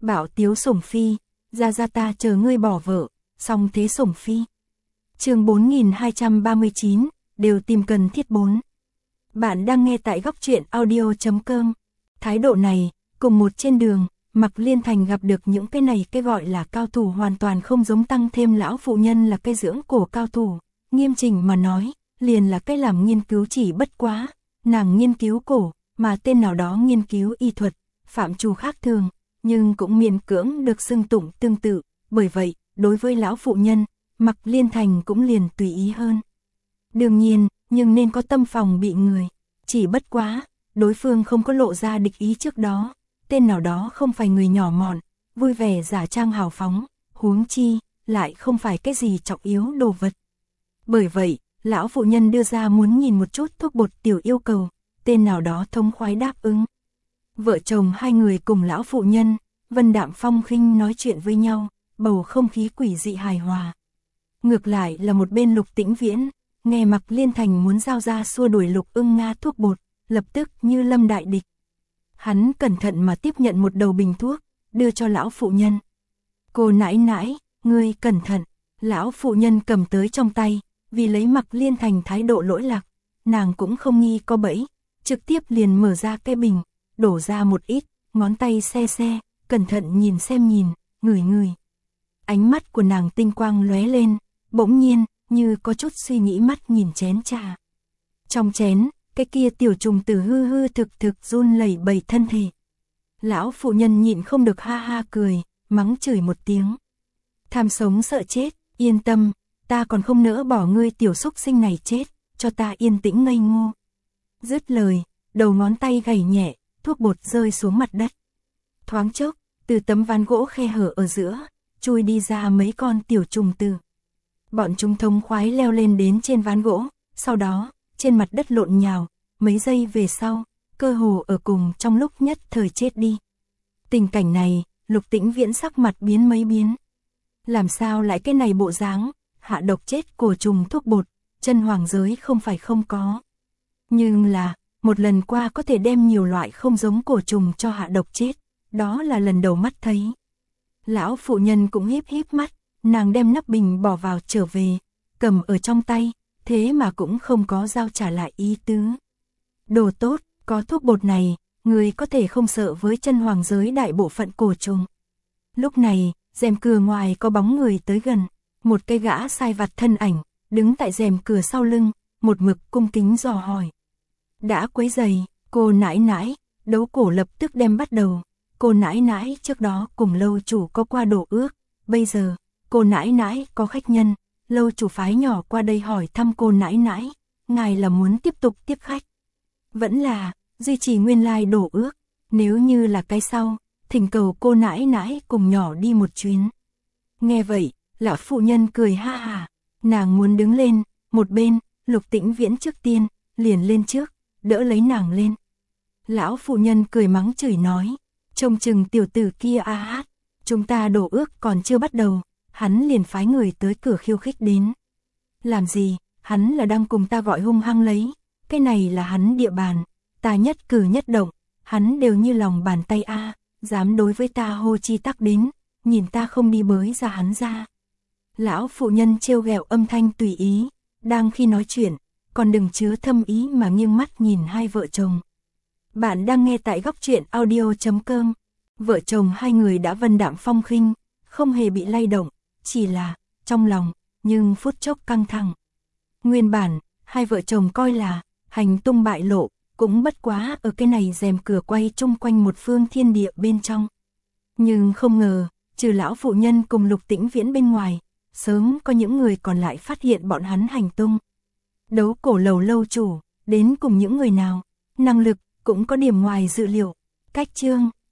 Bảo tiếu sủng phi, ra ta chờ ngươi bỏ vợ, xong thế sủng phi. Chương 4239, đều tìm cần thiết 4. Bạn đang nghe tại góc truyện audio.com. Thái độ này, cùng một trên đường, Mạc Liên Thành gặp được những cái này cái gọi là cao thủ hoàn toàn không giống, tăng thêm lão phụ nhân là cái dưỡng cổ cao thủ, nghiêm chỉnh mà nói, liền là cái làm nghiên cứu, chỉ bất quá, nàng nghiên cứu cổ, mà tên nào đó nghiên cứu y thuật, phạm trù khác thường, nhưng cũng miễn cưỡng được xưng tụng tương tự, bởi vậy, đối với lão phụ nhân, Mạc Liên Thành cũng liền tùy ý hơn. Đương nhiên, nhưng nên có tâm phòng bị người, chỉ bất quá, đối phương không có lộ ra địch ý trước đó, tên nào đó không phải người nhỏ mọn, vui vẻ giả trang hào phóng, huống chi, lại không phải cái gì trọng yếu đồ vật. Bởi vậy, lão phụ nhân đưa ra muốn nhìn một chút thuốc bột tiểu yêu cầu, tên nào đó thông khoái đáp ứng. Vợ chồng hai người cùng lão phụ nhân, vân đạm phong khinh nói chuyện với nhau, bầu không khí quỷ dị hài hòa. Ngược lại là một bên Lục Tĩnh Viễn, nghe Mạc Liên Thành muốn giao ra xua đuổi Lục Ưng Nga thuốc bột, lập tức như lâm đại địch. Hắn cẩn thận mà tiếp nhận một đầu bình thuốc, đưa cho lão phụ nhân. Cô nãi nãi, ngươi cẩn thận, lão phụ nhân cầm tới trong tay, vì lấy Mạc Liên Thành thái độ lỗi lạc, nàng cũng không nghi có bẫy, trực tiếp liền mở ra cái bình, đổ ra một ít, ngón tay xe, cẩn thận nhìn xem ngửi. Ánh mắt của nàng tinh quang lóe lên, bỗng nhiên, như có chút suy nghĩ mắt nhìn chén trà. Trong chén, cái kia tiểu trùng tử hư thực run lẩy bẩy thân thể. Lão phụ nhân nhịn không được ha ha cười, mắng chửi một tiếng. Tham sống sợ chết, yên tâm, ta còn không nỡ bỏ ngươi tiểu xúc sinh này chết, cho ta yên tĩnh ngây ngô. Dứt lời, đầu ngón tay gảy nhẹ, thuốc bột rơi xuống mặt đất. Thoáng chốc, từ tấm ván gỗ khe hở ở giữa, chui đi ra mấy con tiểu trùng tử. Bọn chúng thông khoái leo lên đến trên ván gỗ, sau đó, trên mặt đất lộn nhào, mấy giây về sau, cơ hồ ở cùng trong lúc nhất thời chết đi. Tình cảnh này, Lục Tĩnh Viễn sắc mặt biến mấy biến. Làm sao lại cái này bộ dáng, hạ độc chết cổ trùng thuốc bột, chân hoàng giới không phải không có. Nhưng là, một lần qua có thể đem nhiều loại không giống cổ trùng cho hạ độc chết, đó là lần đầu mắt thấy. Lão phụ nhân cũng híp mắt, nàng đem nắp bình bỏ vào trở về, cầm ở trong tay, thế mà cũng không có giao trả lại ý tứ. Đồ tốt, có thuốc bột này, người có thể không sợ với chân hoàng giới đại bộ phận cổ trùng. Lúc này, rèm cửa ngoài có bóng người tới gần, một cái gã sai vặt thân ảnh, đứng tại rèm cửa sau lưng, một mực cung kính dò hỏi. Đã quấy rầy, cô nãi nãi, đấu cổ lập tức đem bắt đầu. Cô nãi nãi trước đó cùng lâu chủ có qua đổ ước, bây giờ, cô nãi nãi có khách nhân, lâu chủ phái nhỏ qua đây hỏi thăm cô nãi nãi, ngài là muốn tiếp tục tiếp khách. Vẫn là, duy trì nguyên lai đổ ước, nếu như là cái sau, thỉnh cầu cô nãi nãi cùng nhỏ đi một chuyến. Nghe vậy, lão phụ nhân cười ha hà, nàng muốn đứng lên, một bên, Lục Tĩnh Viễn trước tiên, liền lên trước, đỡ lấy nàng lên. Lão phụ nhân cười mắng chửi nói, trông chừng tiểu tử kia hát, chúng ta đổ ước còn chưa bắt đầu, hắn liền phái người tới cửa khiêu khích đến. Làm gì, hắn là đang cùng ta gọi hung hăng lấy, cái này là hắn địa bàn, ta nhất cử nhất động, hắn đều như lòng bàn tay dám đối với ta hô chi tắc đến, nhìn ta không đi bới ra hắn ra. Lão phụ nhân trêu ghẹo âm thanh tùy ý, đang khi nói chuyện, còn đừng chứa thâm ý mà nghiêng mắt nhìn hai vợ chồng. Bạn đang nghe tại góc truyện audio.com. Vợ chồng hai người đã vân đạm phong khinh, không hề bị lay động, chỉ là, trong lòng, nhưng phút chốc căng thẳng. Nguyên bản, hai vợ chồng coi là, hành tung bại lộ, cũng bất quá ở cái này rèm cửa quay chung quanh một phương thiên địa bên trong. Nhưng không ngờ, trừ lão phụ nhân cùng Lục Tĩnh Viễn bên ngoài, sớm có những người còn lại phát hiện bọn hắn hành tung. Đấu cổ lầu lâu chủ, đến cùng những người nào, năng lực, cũng có điểm ngoài dự liệu. Cách chương